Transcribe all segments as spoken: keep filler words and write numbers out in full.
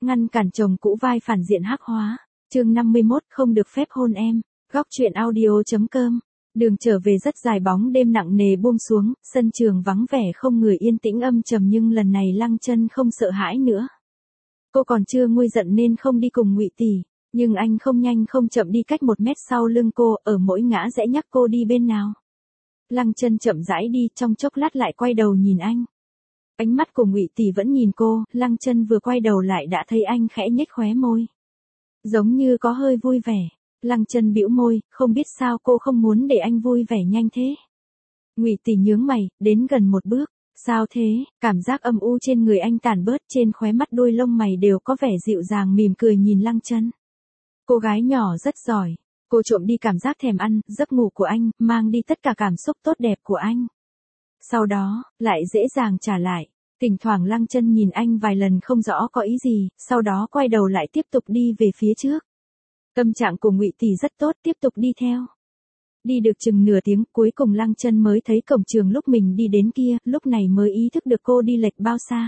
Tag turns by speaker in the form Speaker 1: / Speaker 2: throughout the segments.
Speaker 1: ngăn cản chồng cũ vai phản diện hắc hóa. Chương năm mươi mốt, không được phép hôn em. Góc truyện audio.com. Đường trở về rất dài, bóng đêm nặng nề buông xuống, sân trường vắng vẻ không người, yên tĩnh âm trầm, nhưng lần này Lăng Chân không sợ hãi nữa. Cô còn chưa nguôi giận nên không đi cùng Ngụy Tỷ, nhưng anh không nhanh không chậm đi cách một mét sau lưng cô, ở mỗi ngã rẽ nhắc cô đi bên nào. Lăng Chân chậm rãi đi, trong chốc lát lại quay đầu nhìn anh. Ánh mắt của Ngụy Tỷ vẫn nhìn cô, Lăng Chân vừa quay đầu lại đã thấy anh khẽ nhếch khóe môi, giống như có hơi vui vẻ. Lăng Chân bĩu môi, không biết sao cô không muốn để anh vui vẻ nhanh thế. Ngụy Tỷ nhướng mày, đến gần một bước. Sao thế? Cảm giác âm u trên người anh tản bớt, trên khóe mắt đuôi lông mày đều có vẻ dịu dàng, mỉm cười nhìn Lăng Chân. Cô gái nhỏ rất giỏi. Cô trộm đi cảm giác thèm ăn, giấc ngủ của anh, mang đi tất cả cảm xúc tốt đẹp của anh. Sau đó, lại dễ dàng trả lại. Thỉnh thoảng Lăng Chân nhìn anh vài lần không rõ có ý gì, sau đó quay đầu lại tiếp tục đi về phía trước. Tâm trạng của Ngụy Tỷ rất tốt, tiếp tục đi theo. Đi được chừng nửa tiếng, cuối cùng Lăng Chân mới thấy cổng trường lúc mình đi đến kia, lúc này mới ý thức được cô đi lệch bao xa.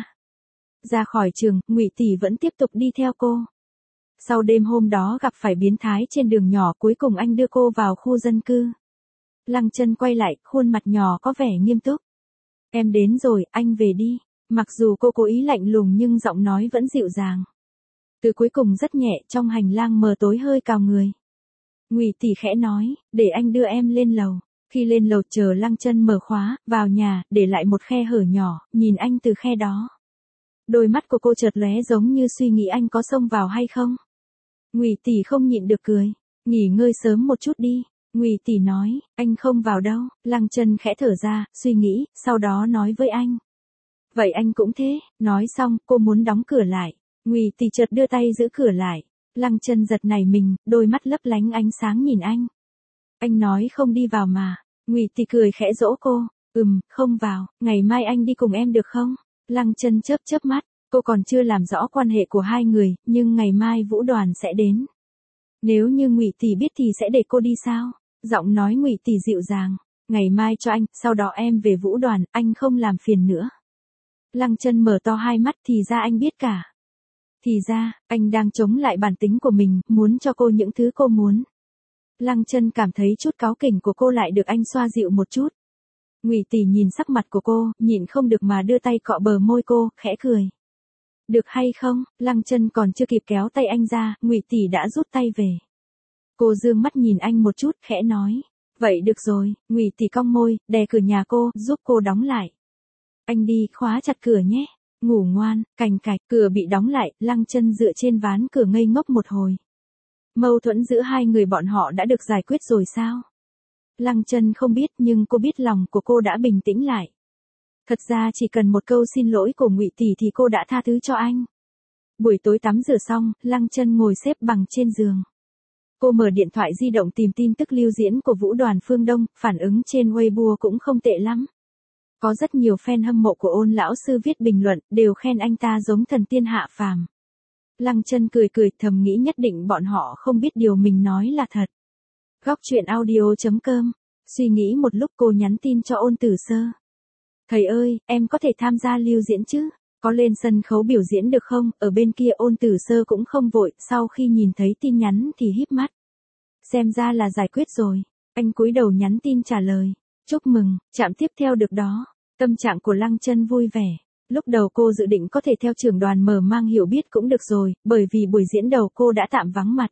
Speaker 1: Ra khỏi trường, Ngụy Tỷ vẫn tiếp tục đi theo cô. Sau đêm hôm đó gặp phải biến thái trên đường nhỏ, cuối cùng anh đưa cô vào khu dân cư. Lăng Chân quay lại, khuôn mặt nhỏ có vẻ nghiêm túc. Em đến rồi, anh về đi. Mặc dù cô cố ý lạnh lùng nhưng giọng nói vẫn dịu dàng. Từ cuối cùng rất nhẹ, trong hành lang mờ tối hơi cào người. Ngụy Tỷ khẽ nói, để anh đưa em lên lầu. Khi lên lầu chờ Lăng Chân mở khóa, vào nhà, để lại một khe hở nhỏ, nhìn anh từ khe đó. Đôi mắt của cô chợt lóe giống như suy nghĩ anh có xông vào hay không. Ngụy Tỷ không nhịn được cười, nghỉ ngơi sớm một chút đi. Ngụy Tỷ nói, anh không vào đâu. Lăng Chân khẽ thở ra, suy nghĩ, sau đó nói với anh. Vậy anh cũng thế. Nói xong, cô muốn đóng cửa lại. Ngụy Tỷ chợt đưa tay giữ cửa lại. Lăng Chân giật nảy mình, đôi mắt lấp lánh ánh sáng nhìn anh. Anh nói không đi vào mà. Ngụy Tỷ cười khẽ dỗ cô. Ừm, không vào, ngày mai anh đi cùng em được không? Lăng Chân chớp chớp mắt, cô còn chưa làm rõ quan hệ của hai người, nhưng ngày mai Vũ Đoàn sẽ đến. Nếu như Ngụy Tỷ biết thì sẽ để cô đi sao? Giọng nói Ngụy Tỷ dịu dàng. Ngày mai cho anh, sau đó em về Vũ Đoàn, anh không làm phiền nữa. Lăng Chân mở to hai mắt, thì ra anh biết cả. Thì ra, anh đang chống lại bản tính của mình, muốn cho cô những thứ cô muốn. Lăng Chân cảm thấy chút cáu kỉnh của cô lại được anh xoa dịu một chút. Ngụy Tỷ nhìn sắc mặt của cô, nhịn không được mà đưa tay cọ bờ môi cô, khẽ cười. Được hay không? Lăng Chân còn chưa kịp kéo tay anh ra, Ngụy Tỷ đã rút tay về. Cô dương mắt nhìn anh một chút, khẽ nói. Vậy được rồi. Ngụy Tỷ cong môi, đè cửa nhà cô, giúp cô đóng lại. Anh đi, khóa chặt cửa nhé. Ngủ ngoan. Cành cạch, cửa bị đóng lại, Lăng Chân dựa trên ván cửa ngây ngốc một hồi. Mâu thuẫn giữa hai người bọn họ đã được giải quyết rồi sao? Lăng Chân không biết, nhưng cô biết lòng của cô đã bình tĩnh lại. Thật ra chỉ cần một câu xin lỗi của Ngụy Tỷ thì cô đã tha thứ cho anh. Buổi tối tắm rửa xong, Lăng Chân ngồi xếp bằng trên giường. Cô mở điện thoại di động tìm tin tức lưu diễn của Vũ Đoàn Phương Đông, phản ứng trên Weibo cũng không tệ lắm. Có rất nhiều fan hâm mộ của Ôn lão sư viết bình luận, đều khen anh ta giống thần tiên hạ phàm. Lăng Chân cười cười, thầm nghĩ nhất định bọn họ không biết điều mình nói là thật. Góc truyện audio.com. Suy nghĩ một lúc cô nhắn tin cho Ôn Tử Sơ. Thầy ơi, em có thể tham gia lưu diễn chứ? Có lên sân khấu biểu diễn được không? Ở bên kia Ôn Tử Sơ cũng không vội, sau khi nhìn thấy tin nhắn thì híp mắt. Xem ra là giải quyết rồi. Anh cúi đầu nhắn tin trả lời. Chúc mừng, chạm tiếp theo được đó. Tâm trạng của Lăng Chân vui vẻ. Lúc đầu cô dự định có thể theo trưởng đoàn mở mang hiểu biết cũng được rồi, bởi vì buổi diễn đầu cô đã tạm vắng mặt.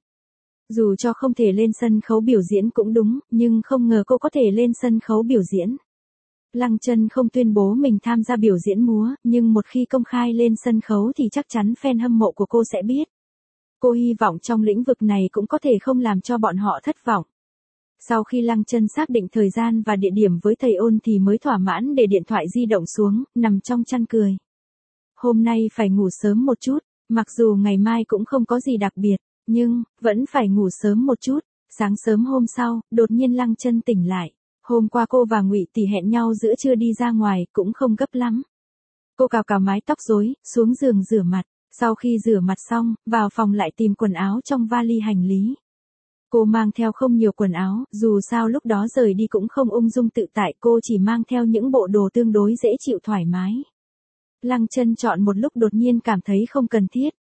Speaker 1: Dù cho không thể lên sân khấu biểu diễn cũng đúng, nhưng không ngờ cô có thể lên sân khấu biểu diễn. Lăng Chân không tuyên bố mình tham gia biểu diễn múa, nhưng một khi công khai lên sân khấu thì chắc chắn fan hâm mộ của cô sẽ biết. Cô hy vọng trong lĩnh vực này cũng có thể không làm cho bọn họ thất vọng. Sau khi Lăng Chân xác định thời gian và địa điểm với thầy Ôn thì mới thỏa mãn để điện thoại di động xuống, nằm trong chăn cười. Hôm nay phải ngủ sớm một chút, mặc dù ngày mai cũng không có gì đặc biệt, nhưng vẫn phải ngủ sớm một chút. Sáng sớm hôm sau, đột nhiên Lăng Chân tỉnh lại. Hôm qua cô và Ngụy Tỷ hẹn nhau giữa trưa đi ra ngoài, cũng không gấp lắm. Cô cào cào mái tóc rối, xuống giường rửa mặt. Sau khi rửa mặt xong, vào phòng lại tìm quần áo trong vali hành lý. Cô mang theo không nhiều quần áo, dù sao lúc đó rời đi cũng không ung dung tự tại, cô chỉ mang theo những bộ đồ tương đối dễ chịu thoải mái. Lăng Chân chọn một lúc đột nhiên cảm thấy không cần thiết.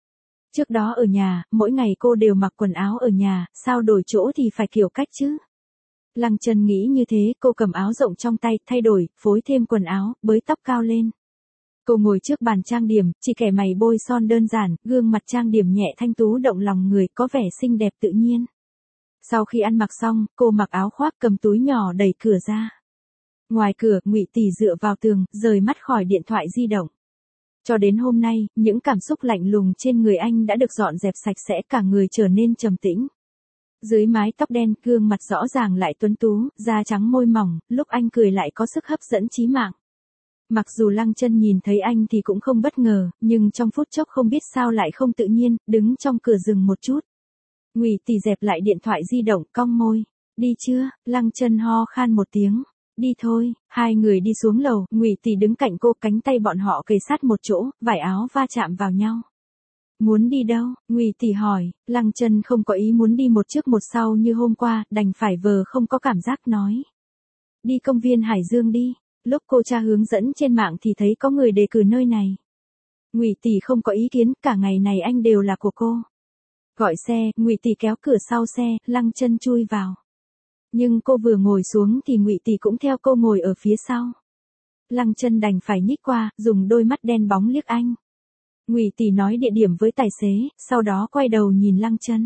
Speaker 1: Trước đó ở nhà, mỗi ngày cô đều mặc quần áo ở nhà, sao đổi chỗ thì phải kiểu cách chứ? Lăng Chân nghĩ như thế, cô cầm áo rộng trong tay, thay đổi, phối thêm quần áo, bới tóc cao lên. Cô ngồi trước bàn trang điểm, chỉ kẻ mày bôi son đơn giản, gương mặt trang điểm nhẹ thanh tú động lòng người, có vẻ xinh đẹp tự nhiên. Sau khi ăn mặc xong, cô mặc áo khoác cầm túi nhỏ đẩy cửa ra. Ngoài cửa, Ngụy Tỷ dựa vào tường, rời mắt khỏi điện thoại di động. Cho đến hôm nay, những cảm xúc lạnh lùng trên người anh đã được dọn dẹp sạch sẽ, cả người trở nên trầm tĩnh. Dưới mái tóc đen, gương mặt rõ ràng lại tuấn tú, da trắng môi mỏng, lúc anh cười lại có sức hấp dẫn chí mạng. Mặc dù Lăng Chân nhìn thấy anh thì cũng không bất ngờ, nhưng trong phút chốc không biết sao lại không tự nhiên, đứng trong cửa dừng một chút. Ngụy Tỷ dẹp lại điện thoại di động, cong môi. Đi chưa? Lăng Chân ho khan một tiếng. Đi thôi. Hai người đi xuống lầu, Ngụy Tỷ đứng cạnh cô, cánh tay bọn họ kề sát một chỗ, vải áo va chạm vào nhau. Muốn đi đâu? Ngụy Tỷ hỏi. Lăng Chân không có ý muốn đi một trước một sau như hôm qua, đành phải vờ không có cảm giác nói. Đi công viên Hải Dương đi. Lúc cô tra hướng dẫn trên mạng thì thấy có người đề cử nơi này. Ngụy Tỷ không có ý kiến, cả ngày này anh đều là của cô. Gọi xe, Ngụy Tỷ kéo cửa sau xe, Lăng Chân chui vào. Nhưng cô vừa ngồi xuống thì Ngụy Tỷ cũng theo cô ngồi ở phía sau. Lăng Chân đành phải nhích qua, dùng đôi mắt đen bóng liếc anh. Ngụy Tỷ nói địa điểm với tài xế, sau đó quay đầu nhìn Lăng Chân.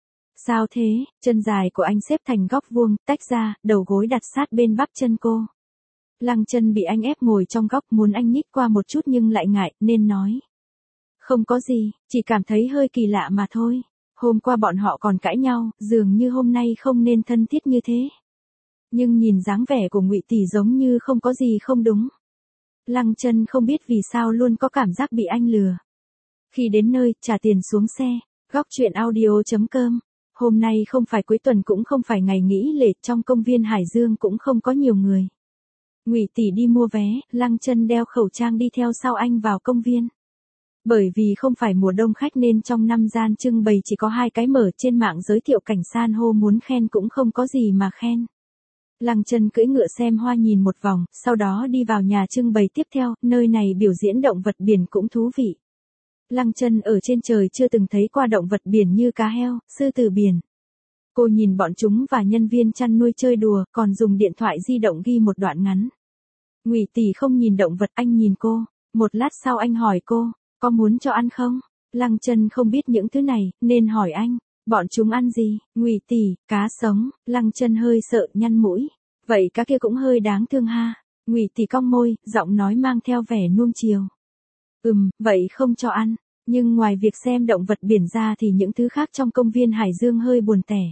Speaker 1: Sao thế? Chân dài của anh xếp thành góc vuông, tách ra, đầu gối đặt sát bên bắp chân cô. Lăng Chân bị anh ép ngồi trong góc, muốn anh nhích qua một chút nhưng lại ngại, nên nói. Không có gì, chỉ cảm thấy hơi kỳ lạ mà thôi. Hôm qua bọn họ còn cãi nhau, dường như hôm nay không nên thân thiết như thế. Nhưng nhìn dáng vẻ của Ngụy Tỷ giống như không có gì không đúng. Lăng Chân không biết vì sao luôn có cảm giác bị anh lừa. Khi đến nơi, trả tiền xuống xe. Góc truyện audio chấm com. Hôm nay không phải cuối tuần cũng không phải ngày nghỉ lễ, trong công viên Hải Dương cũng không có nhiều người. Ngụy Tỷ đi mua vé, Lăng Chân đeo khẩu trang đi theo sau anh vào công viên. Bởi vì không phải mùa đông khách nên trong năm gian trưng bày chỉ có hai cái mở, trên mạng giới thiệu cảnh san hô muốn khen cũng không có gì mà khen. Lăng Chân cưỡi ngựa xem hoa nhìn một vòng, sau đó đi vào nhà trưng bày tiếp theo, nơi này biểu diễn động vật biển cũng thú vị. Lăng Chân ở trên trời chưa từng thấy qua động vật biển như cá heo, sư tử biển. Cô nhìn bọn chúng và nhân viên chăn nuôi chơi đùa, còn dùng điện thoại di động ghi một đoạn ngắn. Ngụy Tỷ không nhìn động vật, anh nhìn cô. Một lát sau anh hỏi cô, có muốn cho ăn không? Lăng Chân không biết những thứ này, nên hỏi anh, bọn chúng ăn gì? Ngụy Tỷ, cá sống. Lăng Chân hơi sợ, nhăn mũi. Vậy cá kia cũng hơi đáng thương ha. Ngụy Tỷ cong môi, giọng nói mang theo vẻ nuông chiều. Ừm, vậy không cho ăn. Nhưng ngoài việc xem động vật biển ra thì những thứ khác trong công viên Hải Dương hơi buồn tẻ.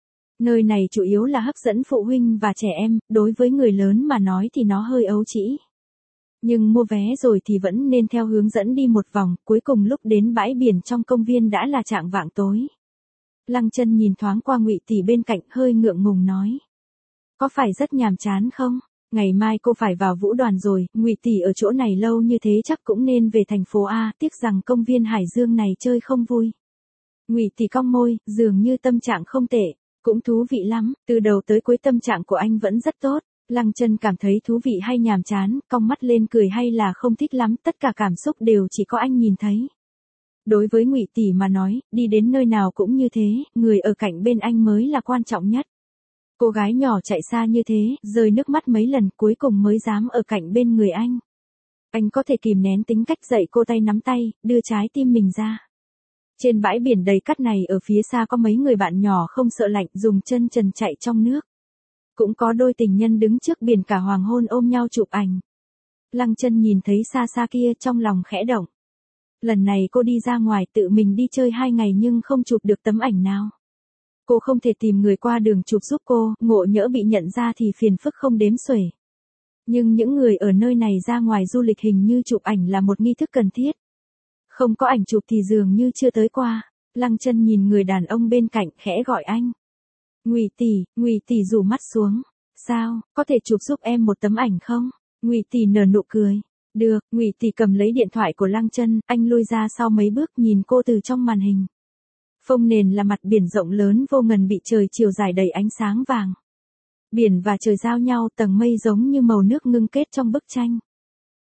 Speaker 1: Nơi này chủ yếu là hấp dẫn phụ huynh và trẻ em, đối với người lớn mà nói thì nó hơi ấu trĩ. Nhưng mua vé rồi thì vẫn nên theo hướng dẫn đi một vòng, cuối cùng lúc đến bãi biển trong công viên đã là chạng vạng tối. Lăng Chân nhìn thoáng qua Ngụy Tỷ bên cạnh, hơi ngượng ngùng nói. Có phải rất nhàm chán không? Ngày mai cô phải vào vũ đoàn rồi, Ngụy Tỷ ở chỗ này lâu như thế chắc cũng nên về thành phố A, tiếc rằng công viên Hải Dương này chơi không vui. Ngụy Tỷ cong môi, dường như tâm trạng không tệ, cũng thú vị lắm, từ đầu tới cuối tâm trạng của anh vẫn rất tốt. Lăng Chân cảm thấy thú vị hay nhàm chán, cong mắt lên cười hay là không thích lắm, tất cả cảm xúc đều chỉ có anh nhìn thấy. Đối với Ngụy Tỷ mà nói, đi đến nơi nào cũng như thế, người ở cạnh bên anh mới là quan trọng nhất. Cô gái nhỏ chạy xa như thế, rơi nước mắt mấy lần cuối cùng mới dám ở cạnh bên người anh. Anh có thể kìm nén tính cách dạy cô tay nắm tay, đưa trái tim mình ra. Trên bãi biển đầy cát này ở phía xa có mấy người bạn nhỏ không sợ lạnh dùng chân trần chạy trong nước. Cũng có đôi tình nhân đứng trước biển cả hoàng hôn ôm nhau chụp ảnh. Lăng Chân nhìn thấy xa xa kia trong lòng khẽ động. Lần này cô đi ra ngoài tự mình đi chơi hai ngày nhưng không chụp được tấm ảnh nào. Cô không thể tìm người qua đường chụp giúp cô, ngộ nhỡ bị nhận ra thì phiền phức không đếm xuể. Nhưng những người ở nơi này ra ngoài du lịch hình như chụp ảnh là một nghi thức cần thiết. Không có ảnh chụp thì dường như chưa tới qua. Lăng Chân nhìn người đàn ông bên cạnh, khẽ gọi anh. Ngụy Tỷ, Ngụy Tỷ rủ mắt xuống. Sao, có thể chụp giúp em một tấm ảnh không? Ngụy Tỷ nở nụ cười. Được, Ngụy Tỷ cầm lấy điện thoại của Lăng Chân, anh lui ra sau mấy bước nhìn cô từ trong màn hình. Phông nền là mặt biển rộng lớn vô ngần bị trời chiều dài đầy ánh sáng vàng. Biển và trời giao nhau, tầng mây giống như màu nước ngưng kết trong bức tranh.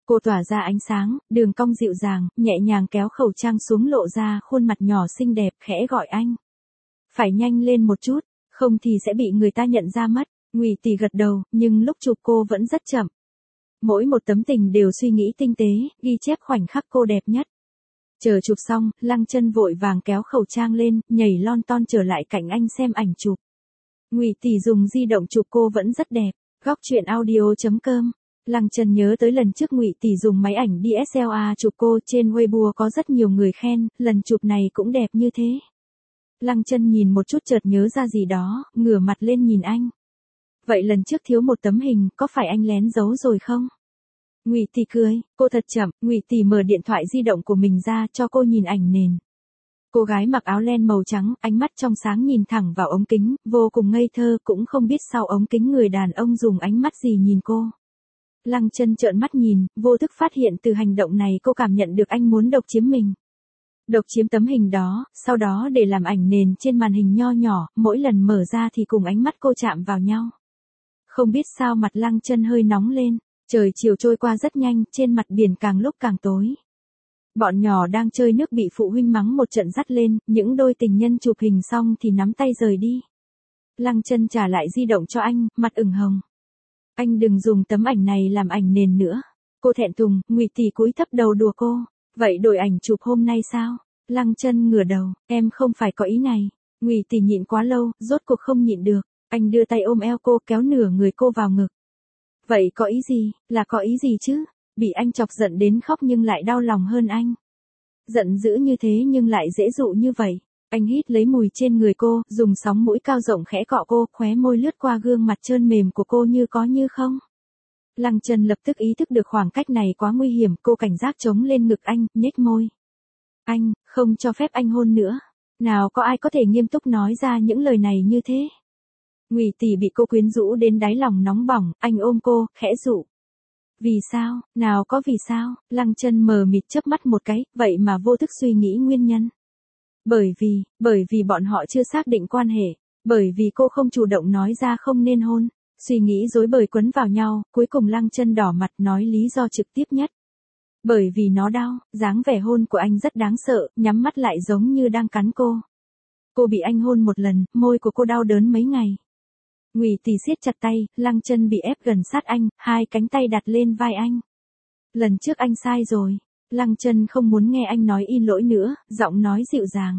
Speaker 1: Cô tỏa ra ánh sáng, đường cong dịu dàng, nhẹ nhàng kéo khẩu trang xuống lộ ra khuôn mặt nhỏ xinh đẹp, khẽ gọi anh. Phải nhanh lên một chút, không thì sẽ bị người ta nhận ra mất. Ngụy Tỷ gật đầu, nhưng lúc chụp cô vẫn rất chậm. Mỗi một tấm tình đều suy nghĩ tinh tế, ghi chép khoảnh khắc cô đẹp nhất. Chờ chụp xong, Lăng Chân vội vàng kéo khẩu trang lên, nhảy lon ton trở lại cạnh anh xem ảnh chụp. Ngụy Tỷ dùng di động chụp cô vẫn rất đẹp. Góc truyện audio chấm com. Lăng Chân nhớ tới lần trước Ngụy Tỷ dùng máy ảnh đê ét lờ rờ chụp cô, trên Weibo có rất nhiều người khen, lần chụp này cũng đẹp như thế. Lăng Chân nhìn một chút chợt nhớ ra gì đó, ngửa mặt lên nhìn anh. Vậy lần trước thiếu một tấm hình, có phải anh lén giấu rồi không? Ngụy Tỷ cười, cô thật chậm. Ngụy Tỷ mở điện thoại di động của mình ra cho cô nhìn ảnh nền. Cô gái mặc áo len màu trắng, ánh mắt trong sáng nhìn thẳng vào ống kính, vô cùng ngây thơ, cũng không biết sau ống kính người đàn ông dùng ánh mắt gì nhìn cô. Lăng Chân trợn mắt nhìn, vô thức phát hiện từ hành động này cô cảm nhận được anh muốn độc chiếm mình. Độc chiếm tấm hình đó, sau đó để làm ảnh nền trên màn hình nho nhỏ, mỗi lần mở ra thì cùng ánh mắt cô chạm vào nhau. Không biết sao mặt Lăng Chân hơi nóng lên, trời chiều trôi qua rất nhanh, trên mặt biển càng lúc càng tối. Bọn nhỏ đang chơi nước bị phụ huynh mắng một trận dắt lên, những đôi tình nhân chụp hình xong thì nắm tay rời đi. Lăng Chân trả lại di động cho anh, mặt ửng hồng. Anh đừng dùng tấm ảnh này làm ảnh nền nữa. Cô thẹn thùng. Ngụy Tỷ cúi thấp đầu đùa cô. Vậy đổi ảnh chụp hôm nay sao? Lăng Chân ngửa đầu, em không phải có ý này. Ngụy Tỷ nhịn quá lâu, rốt cuộc không nhịn được. Anh đưa tay ôm eo cô, kéo nửa người cô vào ngực. Vậy có ý gì? Là có ý gì chứ? Bị anh chọc giận đến khóc nhưng lại đau lòng hơn anh. Giận dữ như thế nhưng lại dễ dụ như vậy. Anh hít lấy mùi trên người cô, dùng sóng mũi cao rộng khẽ cọ cô, khóe môi lướt qua gương mặt trơn mềm của cô như có như không. Lăng Chân lập tức ý thức được khoảng cách này quá nguy hiểm, cô cảnh giác chống lên ngực anh, nhếch môi. Anh, không cho phép anh hôn nữa. Nào có ai có thể nghiêm túc nói ra những lời này như thế. Ngụy Tỷ bị cô quyến rũ đến đáy lòng nóng bỏng, anh ôm cô, khẽ dụ. Vì sao, nào có vì sao? Lăng Chân mờ mịt chớp mắt một cái, vậy mà vô thức suy nghĩ nguyên nhân. Bởi vì, bởi vì bọn họ chưa xác định quan hệ, bởi vì cô không chủ động nói ra không nên hôn. Suy nghĩ rối bời quấn vào nhau, cuối cùng Lăng Chân đỏ mặt nói lý do trực tiếp nhất. Bởi vì nó đau, dáng vẻ hôn của anh rất đáng sợ, nhắm mắt lại giống như đang cắn cô. Cô bị anh hôn một lần, môi của cô đau đớn mấy ngày. Ngụy Tỷ siết chặt tay, Lăng Chân bị ép gần sát anh, hai cánh tay đặt lên vai anh. Lần trước anh sai rồi. Lăng Chân không muốn nghe anh nói in lỗi nữa, giọng nói dịu dàng.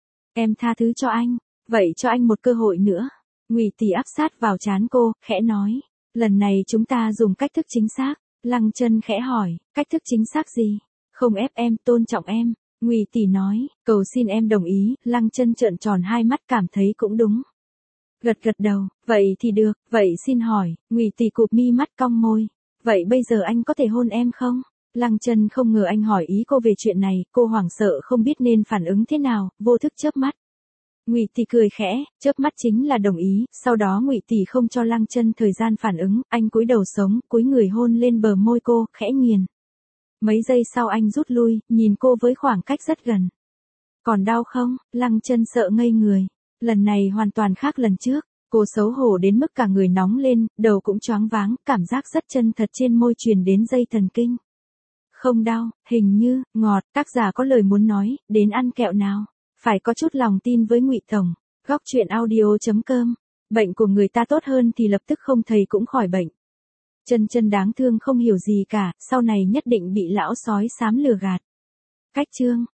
Speaker 1: Em tha thứ cho anh, vậy cho anh một cơ hội nữa. Ngụy Tỷ áp sát vào trán cô, khẽ nói. Lần này chúng ta dùng cách thức chính xác. Lăng Chân khẽ hỏi, cách thức chính xác gì? Không ép em, tôn trọng em. Ngụy Tỷ nói, cầu xin em đồng ý. Lăng Chân trợn tròn hai mắt cảm thấy cũng đúng. Gật gật đầu, vậy thì được, vậy xin hỏi. Ngụy Tỷ cụp mi mắt cong môi. Vậy bây giờ anh có thể hôn em không? Lăng Chân không ngờ anh hỏi ý cô về chuyện này, cô hoảng sợ không biết nên phản ứng thế nào, vô thức chớp mắt. Ngụy Tỷ cười khẽ, chớp mắt chính là đồng ý, sau đó Ngụy Tỷ không cho Lăng Chân thời gian phản ứng, anh cúi đầu sống, cúi người hôn lên bờ môi cô, khẽ nghiền. Mấy giây sau anh rút lui, nhìn cô với khoảng cách rất gần. Còn đau không? Lăng Chân sợ ngây người. Lần này hoàn toàn khác lần trước, cô xấu hổ đến mức cả người nóng lên, đầu cũng choáng váng, cảm giác rất chân thật trên môi truyền đến dây thần kinh. Không đau, hình như, ngọt, tác giả có lời muốn nói, đến ăn kẹo nào. Phải có chút lòng tin với Ngụy Tổng. Góc truyện audio chấm com. Bệnh của người ta tốt hơn thì lập tức không thầy cũng khỏi bệnh. Chân Chân đáng thương không hiểu gì cả, sau này nhất định bị lão sói xám lừa gạt. Cách chương.